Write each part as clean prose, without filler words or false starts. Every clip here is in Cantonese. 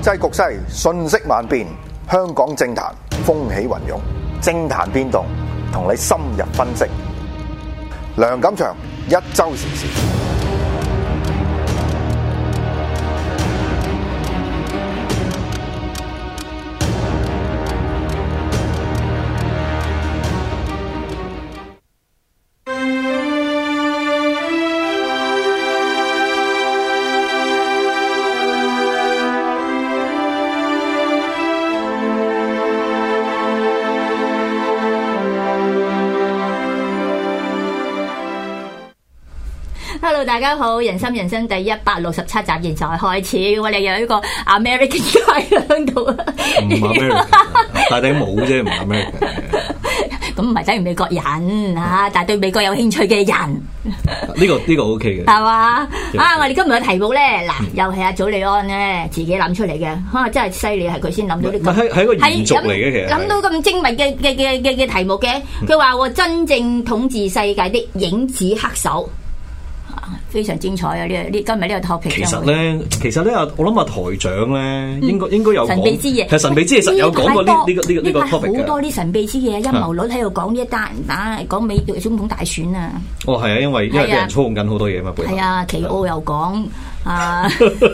際局勢瞬息萬變，香港政壇風起雲湧，政壇變動，同你深入分析。梁錦祥一周時事。 Hello， 大家好，人心人生第167集現在開始，我哋有一個 American guy 喺度啊， 唔 American， 戴頂帽啫，唔 American。 咁唔係等於美國人啊，但係對美國有興趣嘅人， 呢個 OK 嘅， 係嘛？啊，我哋今日嘅題目咧，嗱，又係阿祖利安咧自己諗出嚟嘅，真係犀利，係佢先諗到呢個， 係一個延續嚟嘅，其實諗到咁精密嘅題目嘅，佢話我真正統治世界的影子黑手。非常精彩啊！今日呢個 topic 其實咧，我諗台長咧，應該有神秘之嘢， 係神秘之嘢，實有講過呢個 topic 好多啲神秘之嘢，陰謀論喺度講呢一單講美國總統大選啊！ 哦，係啊，因為俾人操控緊好多嘢嘛， 係啊，奇奧又講啊，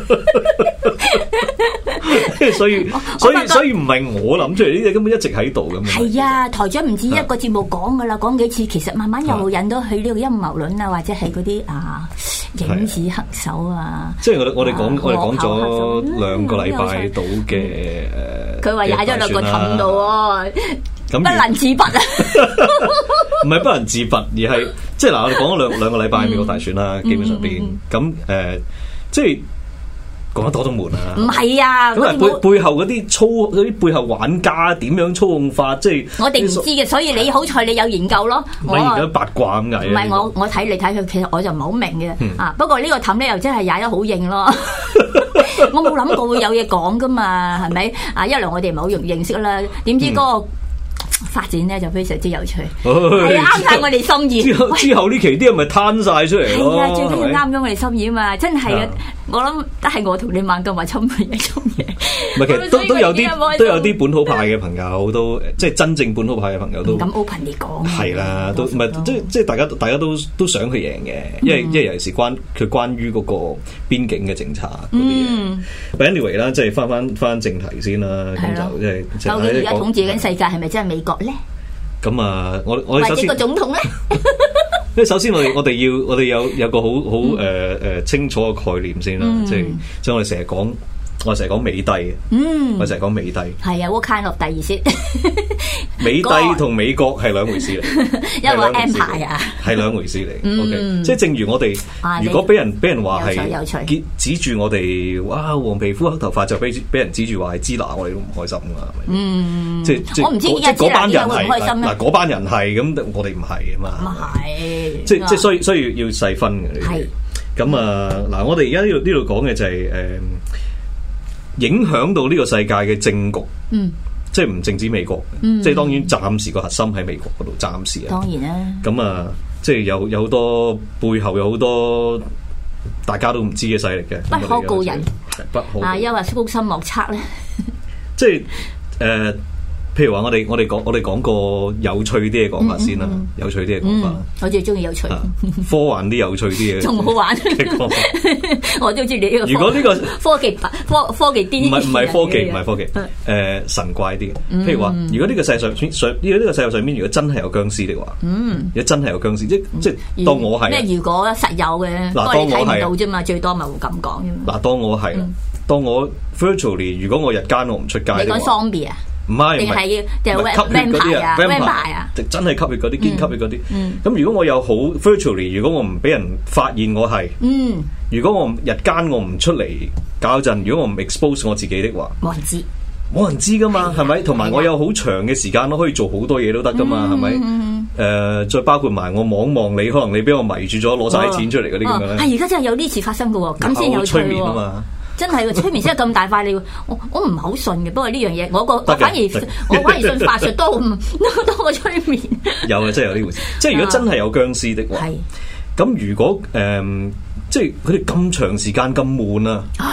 所以唔係我諗出嚟，呢啲根本一直喺度咁。 係啊，台長唔止一個節目講噶啦，講幾次，其實慢慢又引到去呢個陰謀論啊，或者係嗰啲影子黑手啊。 即係我哋講咗2個禮拜到嘅佢話踩咗兩個氹度喎，不能自拔啊！ 唔係不能自拔，而係即係嗱，我哋講咗兩個禮拜美國大選啦，基本上邊咁即係講得多都悶啊！唔係啊， 咁背後嗰啲背後玩家點樣操控法，即係我哋唔知嘅，所以你好彩你有研究咯。 我研究八卦咁解。 唔係我睇嚟睇去，其實我就唔係好明嘅啊。不過呢個氹咧又真係踩得好硬咯。我冇諗過會有嘢講噶嘛，係咪啊？一來我哋唔係好容易認識啦，點知嗰個發展咧就非常之有趣，係啱晒我哋心意。 之後呢期啲人咪攤晒出嚟咯。係啊， 最緊要啱咗我哋心意啊嘛，真係啊！我諗都係我同你猛咁話侵嘢。 唔係，其實都有啲本土派嘅朋友都即係真正本土派嘅朋友都咁 open 啲講。係啦，都唔係即係大家都想佢贏嘅，因為尤其是關於嗰個邊境嘅政策嗰啲嘢。But anyway 啦，即係翻正題先啦，咁就即係究竟而家統治緊世界係咪真係美國咧？ 咁啊，我首先個總統咧。 因為首先我哋有個好清楚嘅概念先啦，即係我哋成日講美帝嘅，我成日講美帝。 係啊 ，what kind of 第意思？ 美帝同美國係兩回事嚟， 因為 empire 啊， 係兩回事嚟。OK， 即係正如我哋如果俾人話係指住我哋，哇，黃皮膚黑頭髮就俾人指住話係支那，我哋都唔開心噶，係咪？即我唔知嗰班人係嗱，嗰班人係咁，我哋唔係啊嘛。 唔係， 即係所以要細分嘅。係咁啊，嗱，我哋而家呢度講嘅就係影響到呢個世界嘅政局，即係唔淨止美國，即係當然暫時個核心喺美國嗰度，暫時啊。 當然啦。咁啊，即係有好多背後有好多大家都唔知嘅勢力嘅， 不可告人， 不可啊， 因為高深莫測咧。 即係譬如話我哋講個有趣啲嘅講法先啦，有趣啲嘅講法。 我最中意有趣， 科幻啲有趣啲嘅， 仲好玩。我都知你呢個。 如果呢個科技啲， 唔係科技，神怪啲嘅。譬如話，如果呢個世界上面如果真係有僵屍的話，如果真係有僵屍，即係當我係咩？如果實有嘅，當我睇唔到啫嘛，最多咪會咁講啫嘛。 嗱，當我係，當我 virtually， 如果我日間我唔出街， 你講 zombie 啊？ 唔係， 定係吸血嗰啲啊 vampire 啊， 真係吸血嗰啲，堅吸血嗰啲。咁如果我有好 virtually， 如果我唔俾人發現我係，如果我日間我唔出嚟搞陣，如果我唔 expose 我自己的話，冇人知噶嘛，係咪？同埋我有好長嘅時間都可以做好多嘢都得噶嘛，係咪？再包括埋我望望你，可能你俾我迷住咗，攞晒啲錢出嚟嗰啲咁樣咧。 係而家真係有呢次發生噶喎，咁先有趣催眠啊嘛。 真係喎，催眠先係咁大塊你，我唔係好信嘅。不過呢樣嘢，我反而信法術多過催眠。 有啊，真係有呢回事。即係如果真係有僵屍的話，咁如果即係佢哋咁長時間咁悶啊，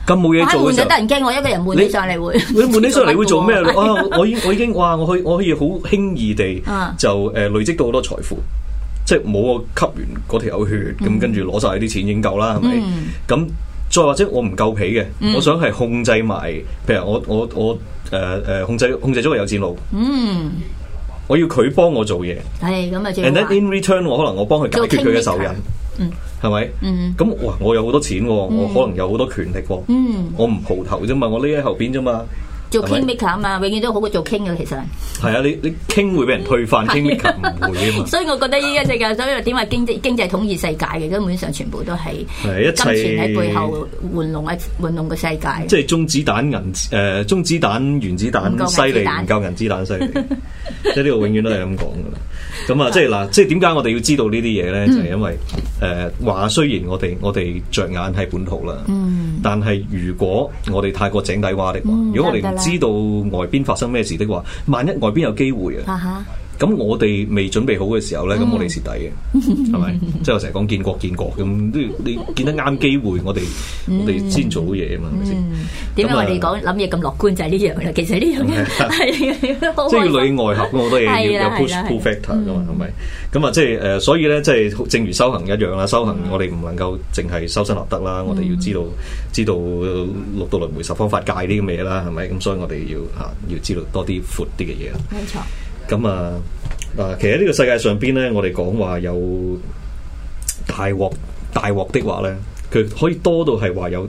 咁冇嘢做嘅時候， 得人驚，我一個人悶起上嚟會。 你悶起上嚟會做咩？我已經哇！我可以好輕易地就累積到好多財富，即係冇我吸完嗰條友血，咁跟住攞晒啲錢已經夠啦，係咪？咁再或者我唔夠皮嘅，我想係控制埋，譬如我控制咗個有錢佬。我要佢幫我做嘢， 係咁啊 ！And then in return， 我可能我幫佢解決佢嘅仇人，係咪？咁哇，我有好多錢，我可能有好多權力，我唔蒲頭啫嘛，我匿喺後邊啫嘛。 做 kingmaker 啊嘛，永遠都好過做 king 嘅其實。 係啊，你 king 會俾人推翻，kingmaker 唔會啊嘛。 所以我覺得依家世界，所以點話經濟統治世界嘅，根本上全部都係金錢喺背後玩弄嘅世界。 即係中子彈原子彈犀利，唔夠銀子彈犀利。即係呢個永遠都係咁講噶啦。咁啊，即係嗱，即係點解我哋要知道呢啲嘢咧？就係因為話雖然我哋着眼喺本土啦，但係如果我哋太過井底蛙的話，如果我哋唔知道外邊發生咩事的話，萬一外邊有機會啊，咁我哋未準備好嘅時候咧，咁我哋蝕底嘅，係咪？即係我成日講見國咁，你見得啱機會，我哋先做嘢啊嘛，係咪先？ 點解我哋講諗嘢咁樂觀就係呢樣啦？其實呢樣嘢係即係要裏外合，好多嘢要有 push factor 噶嘛，係咪？咁啊，即係所以咧，即係正如修行一樣啦。修行我哋唔能夠淨係修身立德啦，我哋要知道六道輪迴十方法界啲咁嘅嘢啦，係咪？咁所以我哋要知道多啲闊啲嘅嘢啦。冇錯。咁啊，其實呢個世界上邊咧，我哋講話有大鑊的話咧，佢可以多到係話有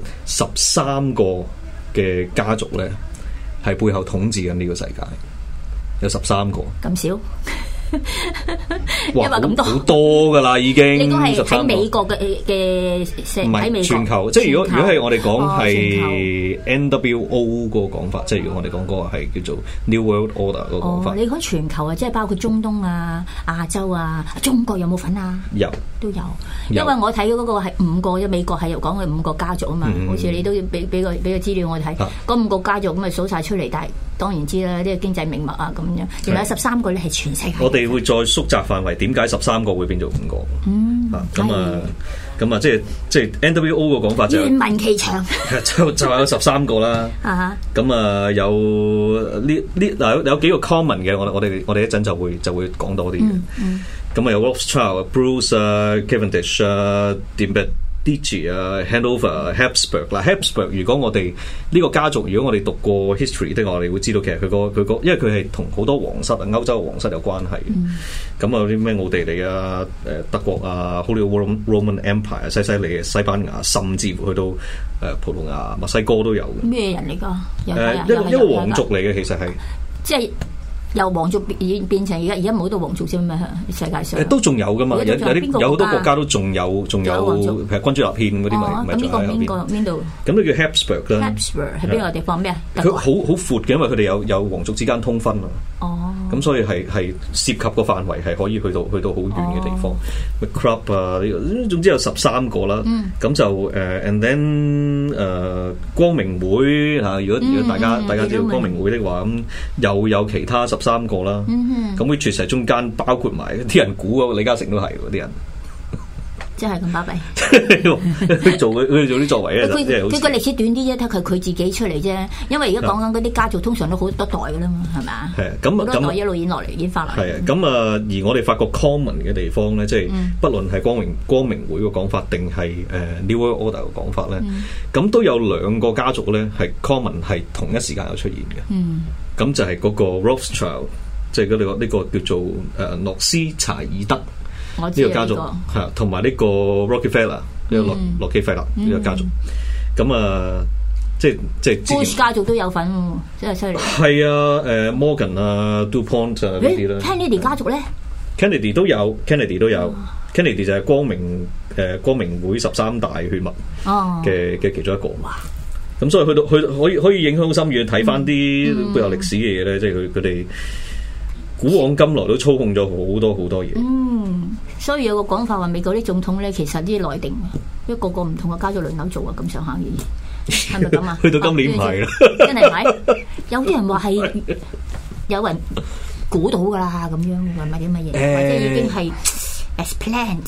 13個嘅家族咧，係背後統治緊呢個世界，有13個。咁少？哇，咁多好多噶啦，已經。應該係喺美國嘅唔係美國全球，即係如果係我哋講係 NWO 嗰個講法，即係如果我哋講嗰個係叫做 New World Order 嗰個講法。你講全球啊，即係包括中東啊、亞洲啊、中國有冇份啊？有，都有。因為我睇嗰個係5個，美國係又講佢5個家族啊嘛，好似你都要俾個資料我睇，嗰5個家族咁咪數晒出嚟，但係當然知啦，啲經濟命脈啊咁樣，原來有13個咧係全世界。我哋會再縮窄範圍，點解13個會變做5個？咁啊，即係 NWO 個講法就願聞其詳，就有13個啦。咁啊，有幾個 common 嘅，我哋一陣就會講多啲嘅。咁啊，有 Rothschild、Bruce 啊、Cavendish 啊、Digi 啊 ，Hanover、Habsburg 嗱 ，Habsburg 如果我哋呢個家族，如果我哋讀過 history 的話，我哋會知道其實佢個，因為佢係同好多皇室啊，歐洲皇室有關係。咁啊，有啲咩奧地利啊、德國啊、Holy Roman Empire、西里、西班牙，甚至乎去到葡萄牙、墨西哥都有。咩人嚟㗎？一個皇族嚟嘅，其實係即係。由皇族變成而家冇到皇族先咩？世界上都仲有噶嘛？有好多國家都仲有，譬如君主立憲嗰啲咪仲喺邊度？咁呢叫 Habsburg 啦。Habsburg 係邊個地方咩啊？佢好闊嘅，因為佢哋有皇族之間通婚啊。咁所以係涉及個範圍係可以去到好遠嘅地方。Club 啊，總之有13個啦。咁就and then 光明會嚇，如果大家知道光明會的話，咁又有其他13個啦，咁佢確實中間包括埋啲人估嗰個李嘉誠都係啲人，即係咁巴閉。佢做啲作為咧，佢個歷史短啲啫，睇佢自己出嚟啫。因為而家講緊嗰啲家族通常都好多代噶啦嘛，係咪啊？係啊，咁好多代一路演落嚟，演翻嚟。係啊，咁啊，而我哋發覺 common 嘅地方咧，即係不論係光明會個講法，定係New World Order 個講法咧，咁都有2個家族咧係 common 係同一時間有出現嘅。咁就係嗰個 Rothschild， 即係呢個叫做諾斯柴爾德呢個家族，係同埋呢個 Rockefeller 呢個洛基費勒呢個家族。咁啊，即係 Bush 家族都有份，真係犀利。係啊，Morgan 啊 ，DuPont 啊呢啲啦。Kennedy 家族咧 ？Kennedy 都有 ，Kennedy 就係光明會13大血脈嘅其中一個。咁所以去到可以影響好深遠，睇翻啲背後歷史嘅嘢咧，即係佢哋古往今來都操控咗好多嘢。所以有個講法話美國啲總統咧，其實啲內定，一個唔同嘅家族輪流做啊，咁上下嘅嘢，係咪咁啊？去到今年唔係啦，真係咪？有啲人話係有人估到噶啦，咁樣係咪啲乜嘢？或者已經係 as planned。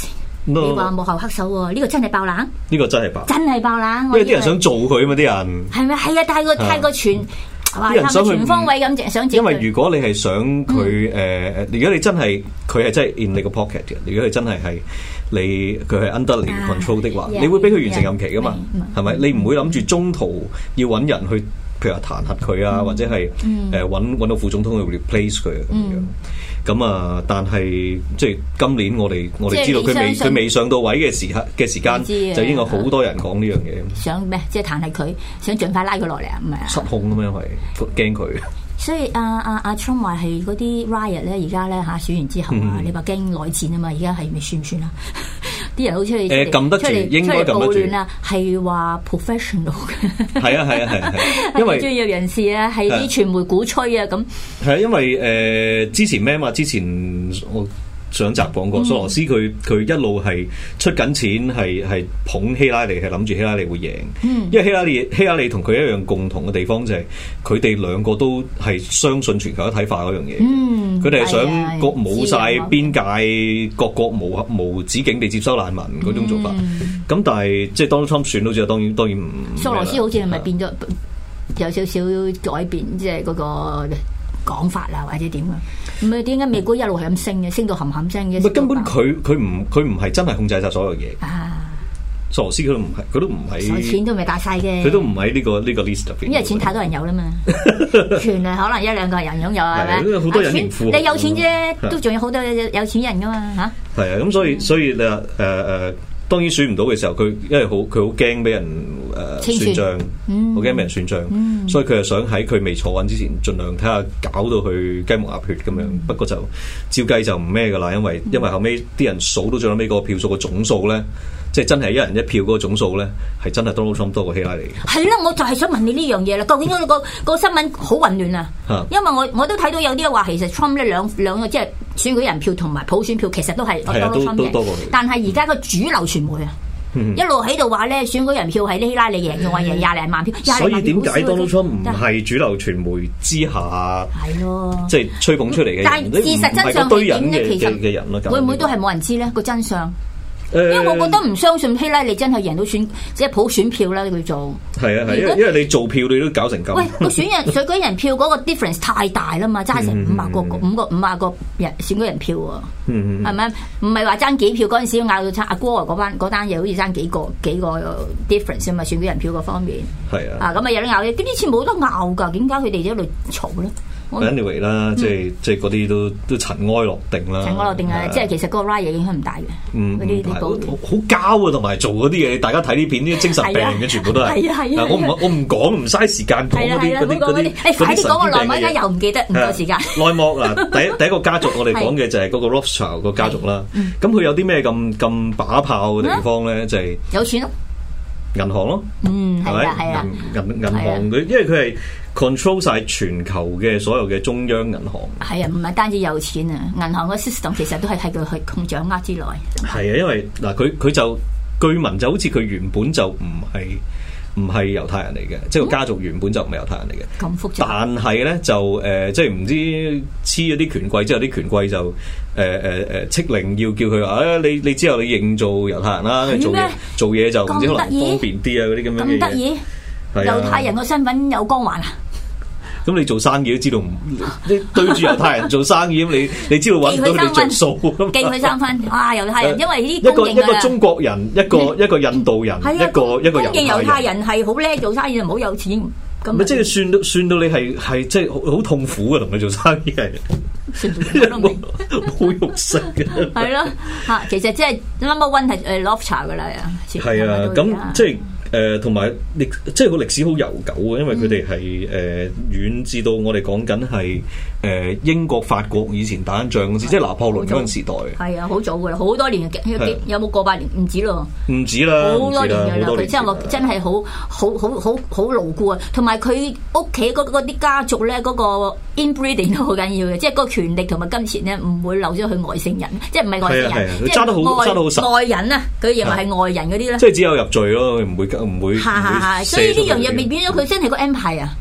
你話幕後黑手喎，呢個真係爆冷？ 呢個真係爆， 真係爆冷。 因為啲人想做佢啊嘛，啲人係咪？係啊，太過全。 啲人想全方位咁想因為如果你係想佢如果你真係佢係真係 in 你個 pocket 嘅，如果佢真係佢係 under 你 control 的話，你會俾佢完成任期噶嘛？係咪？你唔會諗住中途要揾人去，譬如話彈劾佢啊，或者係揾到副總統去 replace 佢咁樣。咁啊，但係即係今年我哋知道佢未上到位嘅時間，就已經有好多人講呢樣嘢。 想咩？即係彈劾佢，想盡快拉佢落嚟啊？唔係啊？ 失控咁樣係驚佢。 所以阿 Trump 話係嗰啲 riot 咧，而家咧嚇選完之後啊，你話驚內戰啊嘛？而家係咪算唔算啊？啲人好似撳得住，應該撳得住啊，係話 professional 嘅。 係啊，因為專業人士啊，係啲傳媒鼓吹啊咁。係啊， 因為之前咩嘛？之前我上集講過，索羅斯佢一路係出緊錢，係捧希拉里，係諗住希拉里會贏。因為希拉里同佢一樣共同嘅地方就係佢哋兩個都係相信全球一體化嗰樣嘢。佢哋係想冇晒邊界，各國無止境地接收難民嗰種做法。咁但係即係 Donald Trump 選到之後，當然唔。索羅斯好似係咪變咗有少少改變，即係嗰個講法啊，或者點啊？唔係點解美股一路係咁升嘅，升到冚冚聲嘅？ 根本佢唔係真係控制晒所有嘢。索羅斯佢都唔係， 錢都未大晒嘅。 佢都唔喺呢個 list 入邊。 因為錢太多人有啦嘛，權啊可能一兩個人擁有係咪？ 好多人盈富。 你有錢啫，都仲有好多有錢人噶嘛嚇。 係啊，咁所以你話當然選唔到嘅時候，因為佢好驚俾人算賬，好驚俾人算賬，所以佢又想喺佢未坐穩之前，盡量睇下搞到佢雞毛鴨血咁樣。不過就照計就唔咩噶啦，因為後尾啲人數到最後尾個票數個總數咧，即係真係一人一票嗰個總數咧，係真係 Donald Trump 多過希拉里。係啦， 我就係想問你呢樣嘢啦。究竟個新聞好混亂啊？因為我都睇到有啲話，其實 Trump 咧兩個即係選舉人票同埋普選票，其實都係 Donald Trump 嘅。但係而家個主流傳媒啊，一路喺度話咧，選舉人票係希拉里贏嘅，話贏廿零萬票。 所以點解 Donald Trump 唔係主流傳媒之下係咯，即係吹捧出嚟嘅？ 但係事實真相係點咧？其實嘅人會唔會都係冇人知咧個真相？因為我覺得唔相信希拉里真係贏到即係普選票啦，佢做係啊，因為你做票你都搞成咁。 喂，個選舉人票嗰個 difference 太大啦嘛，爭成50個人選舉人票喎，係咪？唔係話爭幾票嗰陣時拗到差阿哥嗰單嘢，好似爭幾個 difference 啊嘛，選舉人票嗰方面係啊， 咁啊有得拗嘅，呢啲錢冇得拗㗎，點解佢哋一路嘈咧？ anyway 啦，即係嗰啲都塵埃落定啦。 塵埃落定啊！即係其實嗰個 riot 影響唔大嘅。嗰啲好膠啊，同埋做嗰啲嘢，大家睇啲片啲精神病嘅全部都係。係啊！我唔講，唔嘥時間講嗰啲。 快啲講個內幕，而家又唔記得，唔夠時間。 內幕嗱，第一個家族我哋講嘅就係嗰個 Rothschild 個家族啦。咁佢有啲咩咁把炮嘅地方咧？就係有錢咯，銀行咯。係咪？係啊，銀行佢，因為佢係 control 晒全球嘅所有嘅中央銀行。係啊，唔係單止有錢啊，銀行個 system 其實都係喺佢去掌握之內。係啊，因為嗱，佢就據聞就好似佢原本就唔係猶太人嚟嘅，即係個家族原本就唔係猶太人嚟嘅。咁複雜。但係咧就即係唔知黐咗啲權貴之後，啲權貴就敕令要叫佢話你之後你認做猶太人啦，做嘢就唔知可能方便啲啊嗰啲咁樣嘅嘢。咁得意？猶太人個身份有光環啊！咁你做生意都知道，你對住猶太人做生意咁，你知道揾唔到你着數， 記佢3分。哇！猶太人因為呢啲一個中國人，一個印度人，一個猶太人係好叻做生意，唔好有錢。 咁即係算到你係即係好痛苦嘅，同佢做生意係。冇肉食嘅。係咯嚇，其實即係 number one 係Rothschild 㗎啦。係啊，咁即係。同埋即係個歷史好悠久嘅，因為佢哋係遠至到我哋講緊係英國、法國以前打緊仗嗰時，即係拿破崙嗰陣時代。係啊，好早㗎啦，好多年嘅，有冇過百年？唔止咯，唔止啦，好多年㗎啦。佢真係真係好牢固啊！同埋佢屋企嗰啲家族咧，嗰個 inbreeding 都好緊要嘅，即係個權力同埋金錢咧，唔會漏咗去外姓人，即係唔係外姓人，即係外人啊！佢認為係外人嗰啲咧，即係只有入罪咯，唔會。所以呢樣嘢未變咗佢真係個 empire 啊！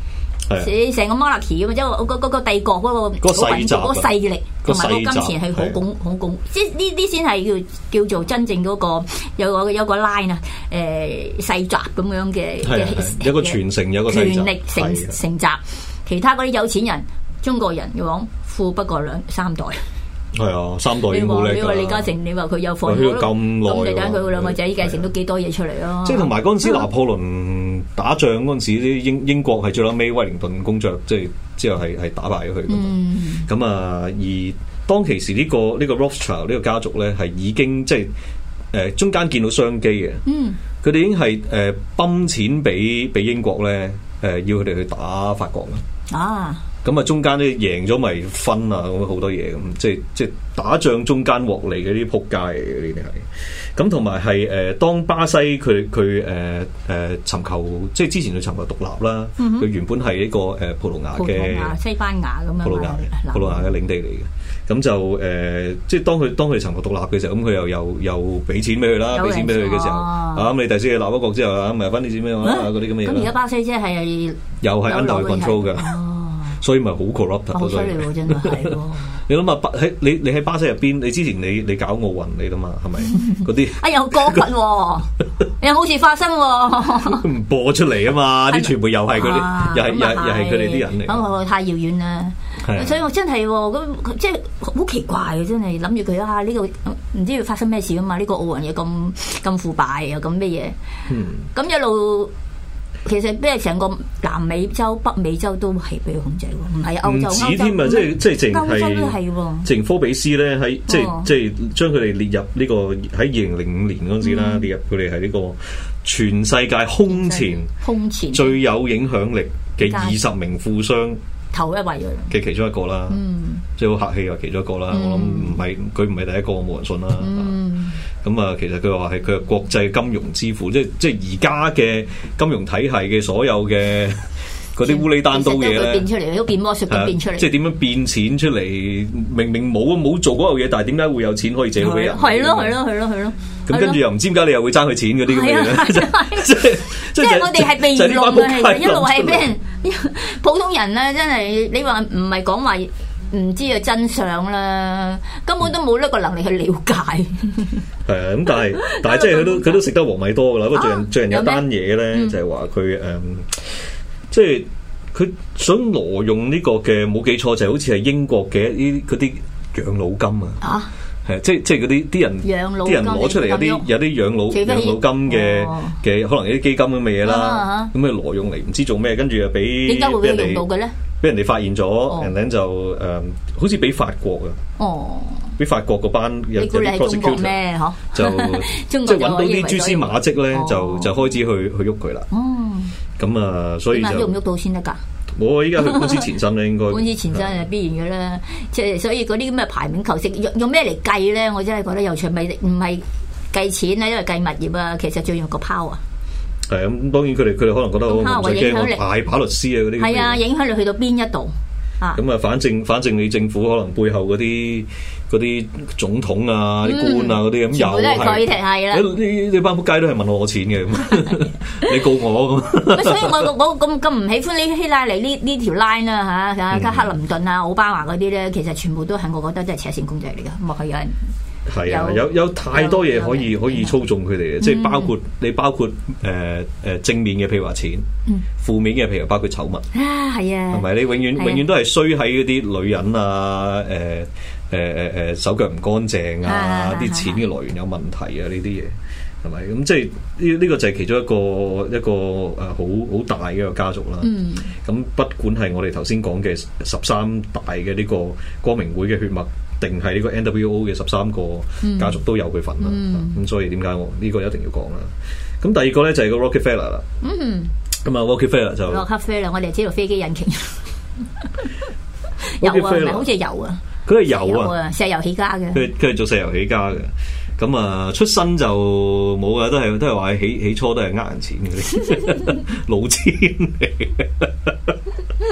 成個 monarchy 咁，即係個帝國嗰個勢力同埋個金錢係好拱，即係呢啲先係叫做真正嗰個有個 line 啊，世襲咁樣嘅有個傳承，有個權力承襲。其他嗰啲有錢人，中國人嘅講富不過三代。係啊，3代已經冇叻㗎。 你話李嘉誠，你話佢有放咗咁耐，咁你睇佢兩個仔繼承都幾多嘢出嚟咯？ 即係同埋嗰陣時拿破崙打仗嗰陣時，啲英國係最撚尾威靈頓公爵，即係之後係打敗咗佢㗎嘛。咁而當其時呢個 Rothschild 呢個家族咧係已經即係中間見到商機嘅。佢哋已經係泵錢俾英國咧，要佢哋去打法國啦。咁啊，中間咧贏咗咪分啊，咁好多嘢咁，即係打仗中間獲利嘅啲仆街嚟嘅呢啲係。咁同埋係當巴西佢尋求，即係之前佢尋求獨立啦。佢原本係一個葡萄牙嘅西班牙咁樣葡萄牙嘅領地嚟嘅。咁就即係當佢尋求獨立嘅時候，咁佢又俾錢俾佢啦，俾錢俾佢嘅時候，咁你第時立咗國之後啊，咪分啲錢俾我啦，嗰啲咁嘅嘢。 咁而家巴西即係又係 under control 嘅。所以咪好 corrupt， 好犀利喎！真係你諗下，你喺巴西入邊，你之前你搞奧運你啦嘛，係咪嗰啲？ 哎呀，過分喎！又冇事發生喎！ 唔播出嚟啊嘛！啲傳媒又係佢哋，又係佢哋啲人嚟。 咁太遙遠啦，所以我真係咁即係好奇怪嘅，真係諗住佢呢個唔知要發生咩事啊嘛？呢個奧運嘢咁腐敗又咁咩嘢？咁一路。其實咩成個南美洲、北美洲都係俾佢控制喎，唔係歐洲。唔止添啊！即係淨係淨科比斯咧，喺即係將佢哋列入呢個喺2005年嗰陣時啦，列入佢哋係呢個全世界空前最有影響力嘅20名富商頭一位嘅其中一個啦。即係好客氣啊，其中一個啦。我諗佢唔係第一個，冇人信啦。咁啊，其實佢話係佢係國際金融之父，即係而家嘅金融體系嘅所有嘅嗰啲烏里單刀嘢咧， 變出嚟都變魔術咁變出嚟。 即係點樣變錢出嚟？明明冇做嗰樣嘢，但係點解會有錢可以借到俾人？ 係咯。 咁跟住又唔知點解你又會爭佢錢嗰啲咁嘅嘢咧？ 即係我哋係被愚弄嘅，其實一路係俾人普通人咧，真係你話唔係講話。唔知啊真相啦，根本都冇呢個能力去了解。 係啊，咁但係即係佢都食得黃米多噶啦。不過最近有單嘢咧，就係話佢即係佢想挪用呢個嘅，冇記錯就係好似係英國嘅嗰啲養老金啊。係即係嗰啲啲人攞出嚟有啲養老金嘅可能有啲基金咁嘅嘢啦。咁啊挪用嚟唔知做咩，跟住又俾點解會用到嘅咧？ 俾人哋發現咗，然後就好似俾法國啊，俾法國嗰班有啲 prosecutor 就即係揾到啲蛛絲馬跡咧，就開始去喐佢啦。咁啊，所以就喐唔喐到先得㗎？ 我依家去官司前身咧，應該官司前身係必然嘅啦。即係所以嗰啲咁嘅排名求勝用咩嚟計咧？我真係覺得有趣，唔係計錢啊，因為計物業啊，其實最用個 power。 係咁，當然佢哋可能覺得好唔使驚，我大把律師啊嗰啲。 係啊，影響力去到邊一度啊？ 咁啊，反正你政府可能背後嗰啲總統啊、啲官啊嗰啲咁，又係啦。 呢班仆街都係問我錢嘅，你告我咁。 所以我咁唔喜歡呢希拉里呢條 line 啦嚇，克林頓啊、奧巴馬嗰啲咧，其實全部都係我覺得真係扯線公仔嚟㗎，唔係有人。 係啊，有太多嘢可以操縱佢哋嘅，即係包括正面嘅，譬如話錢；負面嘅，譬如包括醜聞。 係啊， 係咪？你永遠都係衰喺嗰啲女人啊，手腳唔乾淨啊，啲錢嘅來源有問題啊，呢啲嘢係咪？咁即係呢個就係其中一個好大嘅一個家族啦。咁不管係我哋頭先講嘅13大嘅呢個光明會嘅血脈，定係呢個 NWO 嘅13個家族都有佢份啦。咁所以點解我呢個一定要講啦？咁第二個咧就係個 Rockefeller 啦。咁啊 Rockefeller 就 Rockefeller，我哋知道飛機引擎有啊，唔係好似油啊， 佢係油啊， 石油起家嘅。 佢係做石油起家嘅。咁啊，出身就冇啊，都係話起初都係呃人錢嘅啲老千嚟。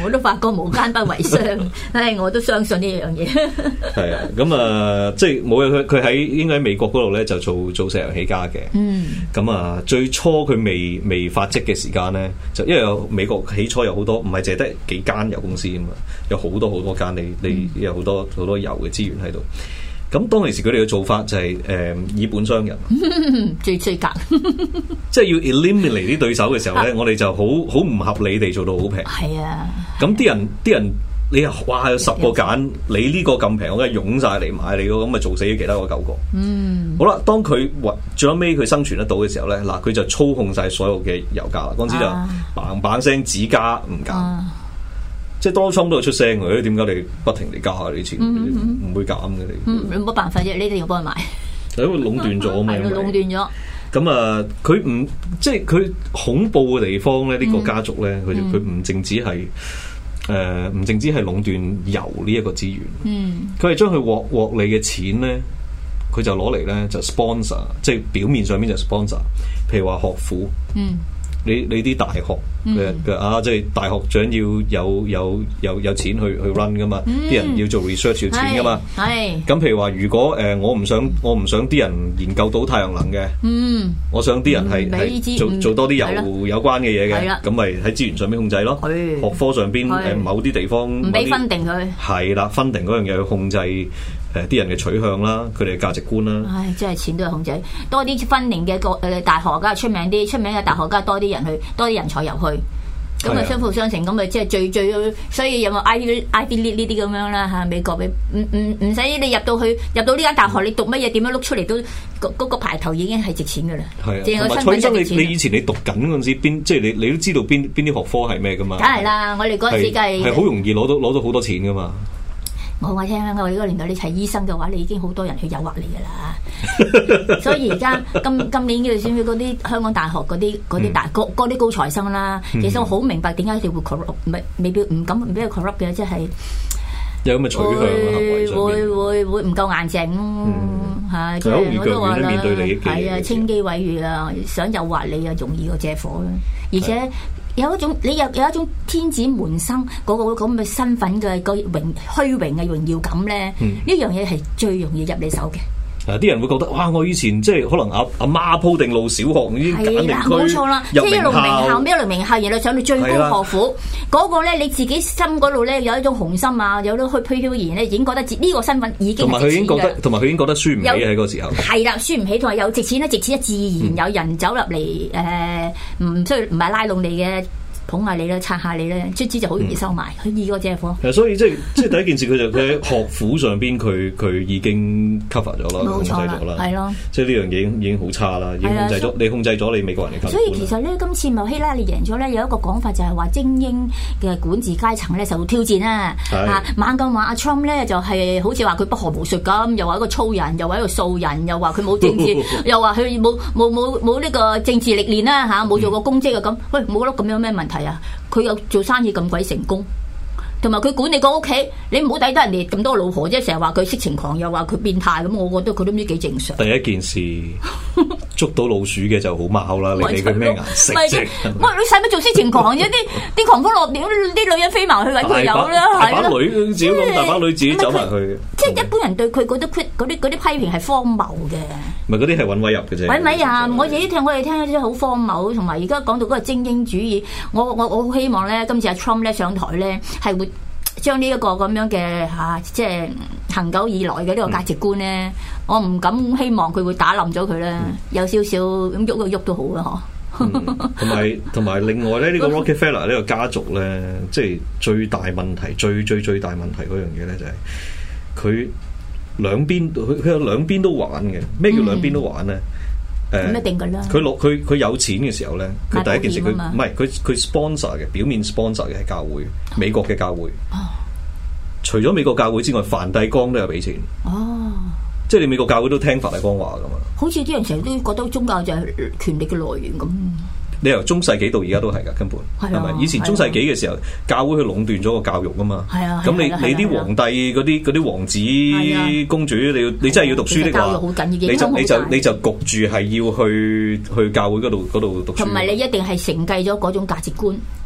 我都發覺無奸不為商，唉，我都相信呢樣嘢。 係啊，咁啊，即係冇佢喺應該喺美國嗰度咧就做石油起家嘅。咁啊，最初佢未發跡嘅時間咧，就因為美國起初有好多唔係淨係得幾間油公司啊嘛，有好多間，你有好多油嘅資源喺度。咁當其時佢哋嘅做法就係以本傷人， 最格， 即係要 eliminate 啲對手嘅時候咧，我哋就好唔合理地做到好平。係啊，咁啲人你話有10個揀，你呢個咁平，我梗係湧晒嚟買你嗰個，咁咪做死咗其他嗰9個。好啦，當佢最後尾佢生存得到嘅時候咧，嗱佢就操控晒所有嘅油價啦，嗰陣時就嘭嘭聲只加唔減。即係Donald Trump都有出聲嘅，點解你不停地加下啲錢？唔會減嘅你。冇辦法啫，你一定要幫佢買。 因為壟斷咗啊嘛。 係壟斷咗。 咁啊，佢唔即係佢恐怖嘅地方咧，呢個家族咧，佢唔淨止係唔淨止係壟斷油呢一個資源。佢係將佢獲利嘅錢咧，佢就攞嚟咧就 sponsor， 即係表面上面就 sponsor。譬如話學府。你啲大學嘅即係大學長要有錢去 run 噶嘛，啲人要做 research 要錢噶嘛。咁譬如話，如果我唔想啲人研究到太陽能嘅，我想啲人係做多啲油有關嘅嘢嘅，咁咪喺資源上面控制咯。學科上邊某啲地方唔俾分定佢。係啦，分定嗰樣嘢去控制啲人嘅取向啦，佢哋嘅價值觀啦。 唉，真係錢都係控制，多啲分定嘅大學家出名嘅大學家多啲人去，多啲人才入去，咁啊相輔相成，咁咪即係最，所以有冇 Ivy League 呢啲咁樣啦嚇？美國俾唔使你入到呢間大學，你讀乜嘢點樣碌出嚟都嗰個牌頭已經係值錢噶啦。係啊，同埋蔡醫生，你以前你讀緊嗰陣時，即係你都知道邊啲學科係咩噶嘛？ 梗係啦，我哋嗰陣時梗係好容易攞到好多錢噶嘛。 我話聽我哋嗰個年代，你睇醫生嘅話，你已經好多人去誘惑你噶啦。所以而家今年你知唔知嗰啲香港大學嗰啲高材生啦？其實我好明白點解佢哋會 corrupt， 未必唔敢俾佢 corrupt 嘅，即係有咁嘅取向會唔夠硬淨咯。係即係我都話啦，係啊，清機毀譽啊，想誘惑你啊，容易過借火啦，而且。有一種你有一種天子門生嗰個咁嘅身份嘅個虛榮嘅榮耀感咧，呢樣嘢係最容易入你手嘅。 啲人會覺得哇！我以前即係可能阿媽鋪定路小學已經揀定區， 冇錯啦，即係一路名校，然後上到最高學府嗰個咧，你自己心嗰度咧有一種雄心啊，有啲去飄飄然咧，已經覺得呢個身份已經同埋佢已經覺得輸唔起喺嗰個時候。係啦，輸唔起同埋有值錢咧，值錢自然有人走入嚟唔係拉攏你嘅。捧下你啦，撐下你咧，卒之就好容易收埋，佢易過借火。 所以即係第一件事，佢喺學府上邊，佢已經 cover 咗啦，控制咗啦，係咯。即係呢樣嘢已經好差啦，已經控制咗，你控制咗你美國人嘅。 所以其實咧，今次咪希拉里贏咗咧，有一個講法就係話精英嘅管治階層咧受到挑戰啦。猛咁話阿 Trump 咧就係好似話佢不學無術咁，又話一個粗人，又話一個素人，又話佢冇政治，又話佢冇呢個政治歷練啦嚇，冇做過公職啊咁。喂，冇覺得咁有咩問題？係啊，佢有做生意咁鬼成功，同埋佢管理個屋企，你唔好抵得人哋咁多老婆啫，成日話佢色情狂，又話佢變態咁，我覺得佢都唔知幾正常。 第一件事捉到老鼠嘅就好貓啦，你理佢咩顏色啫？ 喂，你使乜做色情狂啫？啲狂蜂落點，啲女人飛埋去揾佢有啦， 大把女自己咁，大把女自己走埋去。 即係一般人對佢嗰啲批評係荒謬嘅。 唔係嗰啲係揾位入嘅啫。揾位入，我哋聽嗰啲好荒謬，同埋而家講到嗰個精英主義，我好希望咧，今次阿 Trump 咧上台咧係會將呢一個咁樣嘅即係恆久以來嘅呢個價值觀咧，我唔敢希望佢會打冧咗佢啦，有少少咁喐都好啦，嗬。 同埋另外咧，呢個 Rockefeller 呢個家族咧，即係最大問題，最大問題嗰樣嘢咧就係佢。兩邊佢有兩邊都玩嘅，咩叫兩邊都玩咧？ 一定噶啦。 佢有錢嘅時候咧，佢第一件事佢唔係佢 sponsor 嘅，表面 sponsor 嘅係教會，美國嘅教會。除咗美國教會之外，梵蒂岡都有俾錢。即係你美國教會都聽梵蒂岡話噶嘛？ 好似啲人成日都覺得宗教就係權力嘅來源咁。 你由中世紀到而家都係噶，根本係咪？以前中世紀嘅時候，教會去壟斷咗個教育啊嘛。係啊。咁你啲皇帝嗰啲王子公主，你真係要讀書的話，你就焗住係要去教會嗰度讀書。 同埋你一定係承繼咗嗰種價值觀。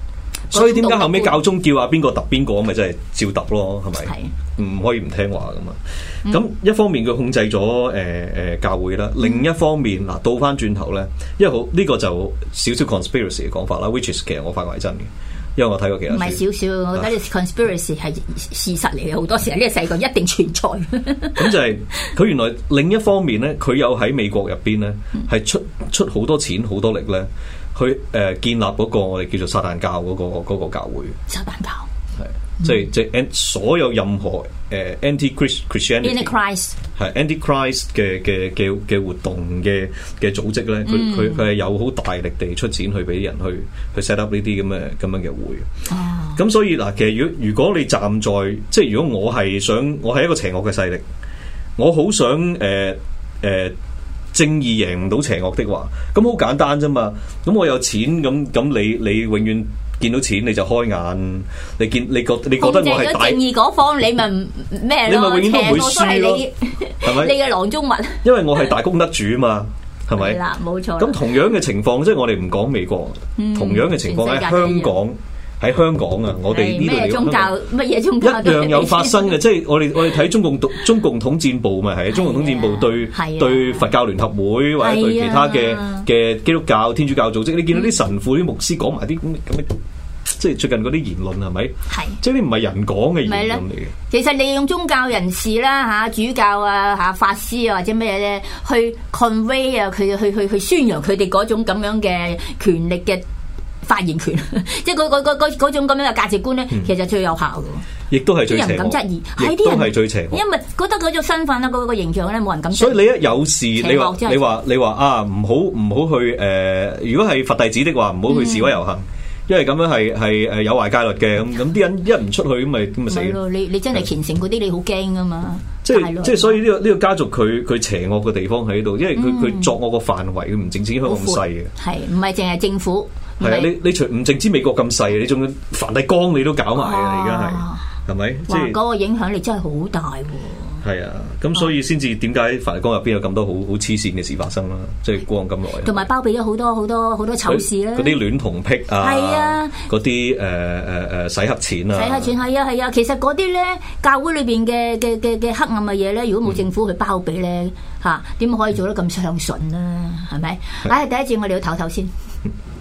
所以點解後尾教宗叫邊個揼邊個，咪真係照揼咯，係咪？唔可以唔聽話噶嘛。咁一方面佢控制咗教會啦，另一方面嗱倒翻轉頭咧，因為呢個就少少 conspiracy 嘅講法啦 ，which is 其實我發覺係真嘅。因為我睇過其他，唔係少少，我覺得 conspiracy 係事實嚟嘅，好多時呢個世界一定存在。咁就係佢原來另一方面咧，佢有喺美國入邊咧，係出好多錢好多力咧，去建立嗰個我哋叫做撒旦教嗰個教會。撒旦教係即係所有任何anti-Christianity 係 anti-Christ 嘅活動嘅組織咧，佢係有好大力地出錢去俾人去 set up 呢啲咁樣嘅會。咁所以嗱，其實如果你站在即係如果我係一個邪惡嘅勢力，我好想正義贏唔到邪惡的話，咁好簡單啫嘛。咁我有錢，咁你永遠見到錢你就開眼，你覺得我係正義嗰方，你咪咩咯？你咪永遠都唔會輸咯，係咪？你嘅囊中物，因為我係大功德主嘛，係咪？係啦，冇錯。咁同樣嘅情況，即係我哋唔講美國，同樣嘅情況喺香港。喺香港啊，我哋呢度嚟講，乜嘢宗教一樣有發生嘅，即係我哋睇中共統戰部咪係中共統戰部對佛教聯合會或者對其他嘅基督教、天主教組織，你見到啲神父、啲牧師講埋啲咁嘅，即係最近嗰啲言論係咪？係，即係啲唔係人講嘅言論嚟嘅。其實利用宗教人士啦嚇，主教啊嚇，法師啊或者咩咧，去 convey 啊，佢去宣揚佢哋嗰種咁樣嘅權力嘅發言權，即係嗰種咁樣嘅價值觀咧，其實最有效嘅，亦都係最邪惡。啲人唔敢質疑，亦都係最邪惡。因為覺得嗰種身份啦，嗰個形象咧，冇人敢質疑。所以你一有事，你話啊，唔好去如果係佛弟子的話，唔好去示威遊行，因為咁樣係有壞戒律嘅。咁啲人一唔出去，咁咪死咯。你真係虔誠嗰啲，你好驚噶嘛？即係所以呢個家族佢邪惡嘅地方喺度，因為佢作惡個範圍，佢唔淨止香港咁細嘅，係唔係淨係政府？係啊，你除唔淨知美國咁細，你仲梵蒂岡你都搞埋啊！而家係咪？即係嗰個影響力真係好大喎。係啊，咁所以先至點解梵蒂岡入邊有咁多好黐線嘅事發生啦？即係過咁耐，同埋包庇咗好多醜事啦。嗰啲戀童癖啊，係啊，嗰啲洗黑錢啊，洗黑錢係啊。其實嗰啲咧，教會裏邊嘅黑暗嘅嘢咧，如果冇政府去包庇咧，嚇點可以做得咁暢順啊？係咪？唉，第一節我哋要唞唞先。